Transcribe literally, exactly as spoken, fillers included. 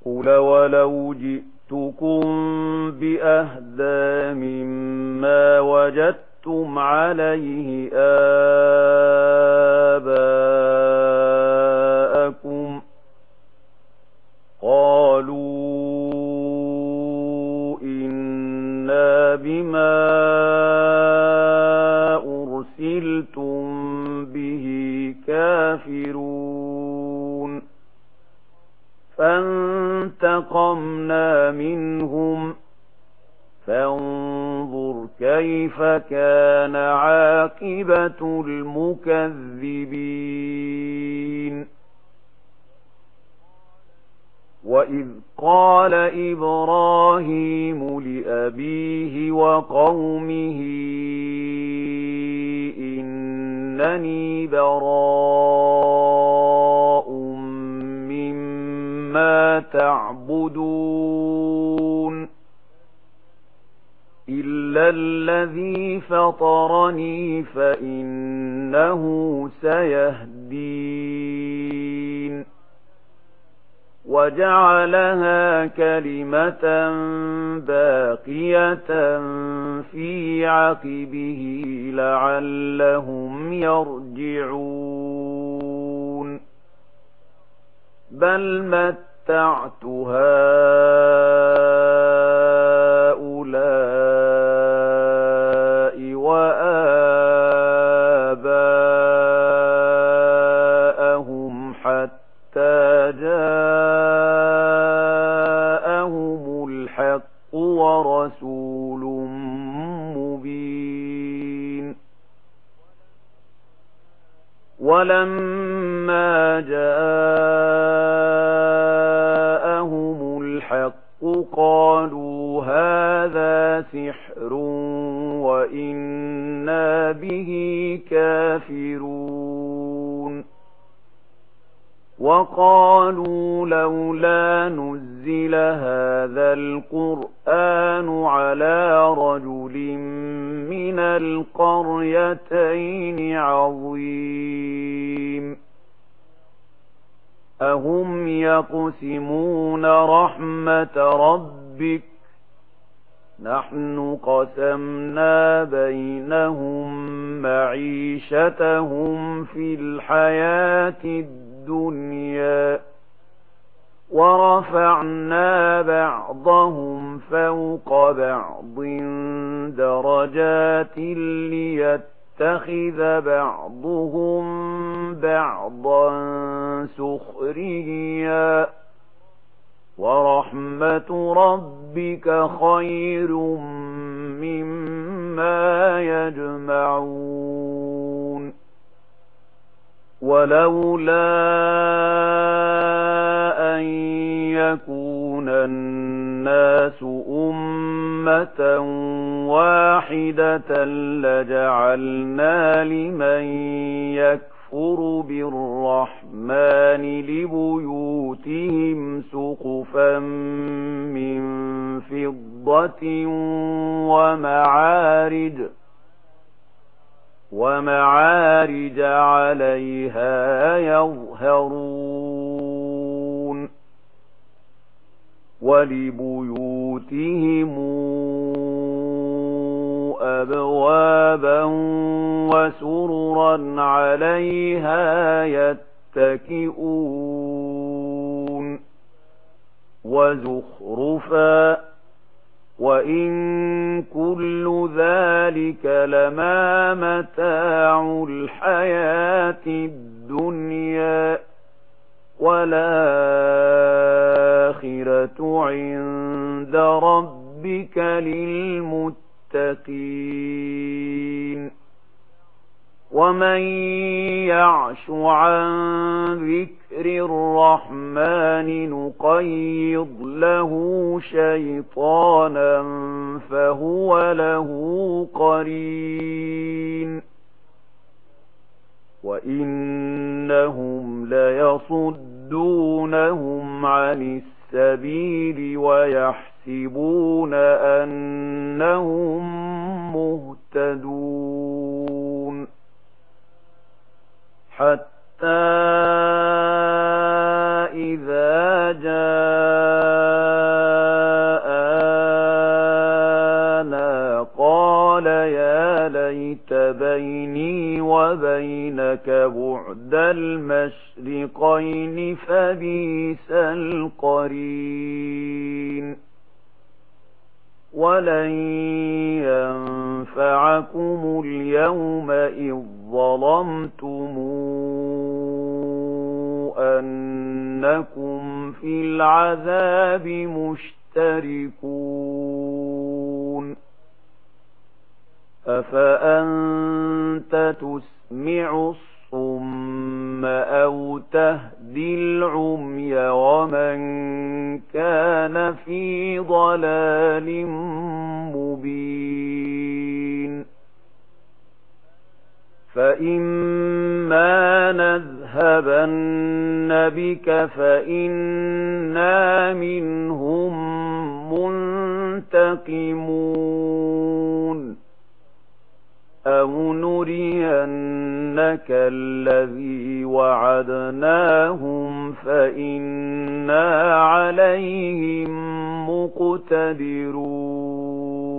قُلْ وَلَوْ جِئْتُكُم بِأَهْدَىٰ مِمَّا وَجَدتُّمْ عَلَيْهِ آبَاءَكُمْ قَالُوا إِنَّا بِمَا أُرْسِلْتُم بِهِ كَافِرُونَ فَانتَقَمْنَا مِنْهُمْ فَانظُرْ كَيْفَ كَانَ عَاقِبَةُ الْمُكَذِّبِينَ وَإِذْ قَالَ إِبْرَاهِيمُ لِأَبِيهِ وَقَوْمِهِ إِنَّنِي بَرَاءٌ مِّمَّا تَعْبُدُونَ إِلَّا الَّذِي فَطَرَنِي فَإِنَّهُ سَيَهْدِينِ وَجَعَلَهَا كَلِمَةً بَاقِيَةً فِي عَقِبِهِ لَعَلَّهُمْ يَرْجِعُونَ بَلْ مَتَّعْتُ هَؤُلَاءِ وَآبَاءَهُمْ حَتَّى جَاءَهُمُ الْحَقُّ وَرَسُولٌ مُّبِينٌ وَلَمَّا جَاءَهُمُ الْحَقُّ قَالُوا هَذَا سِحْرٌ وَإِنَّا بِهِ كَافِرُونَ وَقَالُوا لَوْلَا نُزِّلَ هَذَا الْقُرْآنُ عَلَى رَجُلٍ مِّنَ الْقَرْيَتَيْنِ عَظِيمٍ أَهُمْ يَقْسِمُونَ رَحْمَةَ رَبِّكَ نَحْنُ قَسَمْنَا بَيْنَهُم مَّعِيشَتَهُمْ فِي الْحَيَاةِ الدُّنْيَا وَرَفَعْنَا بَعْضَهُمْ فَوْقَ بَعْضٍ دَرَجَاتٍ لِيَتَّخِذَ بَعْضُهُم بَعْضًا سُخْرِيًّا وَرَحْمَةُ رَبِّكَ خَيْرٌ مِّمَّا يَجْمَعُونَ وَلَوْلَا أَن يَكُونَ النَّاسُ أُمَّةً وَاحِدَةً لَّجَعَلْنَا لِمَن يَكْفُرُ بِالرَّحْمَٰنِ لِبُيُوتِهِمْ سُقُفًا مِّن فِضَّةٍ وَمَعَارِجَ وَمَعَارِجَ عَلَيْهَا يَظْهَرُونَ وَلِبُيُوتِهِمْ أَبْوَابًا وَسُرُرًا عَلَيْهَا يَتَّكِئُونَ وَزُخْرُفًا وَإِن كُلُّ ذَلِكَ لَمَا مَتَاعُ الْحَيَاةِ الدُّنْيَا وَالْآخِرَةُ عِندَ رَبِّكَ لِلْمُتَّقِينَ وَمَن يَعْشُ عَن ذِكْرِ الرَّحْمَٰنِ نُقَيِّضْ لَهُ شَيْطَانًا فَهُوَ لَهُ قَرِينٌ وَإِنَّهُمْ لَيَصُدُّونَهُمْ عَنِ السَّبِيلِ وَيَحْسَبُونَ أَنَّهُم مُّهْتَدُونَ حَتَّى إِذَا جَاءَ بيني وبينك بعد المشرقين فبئس القرين ولن ينفعكم اليوم إذ ظلمتم أنكم في العذاب مشتركون أفأنت تسمع الصم أو تهدي العمي ومن كان في ضلال مبين فإما نذهبن بك فإنا منهم منتقمون أو نرينك الذي وعدناهم فإنا عليهم مقتدرون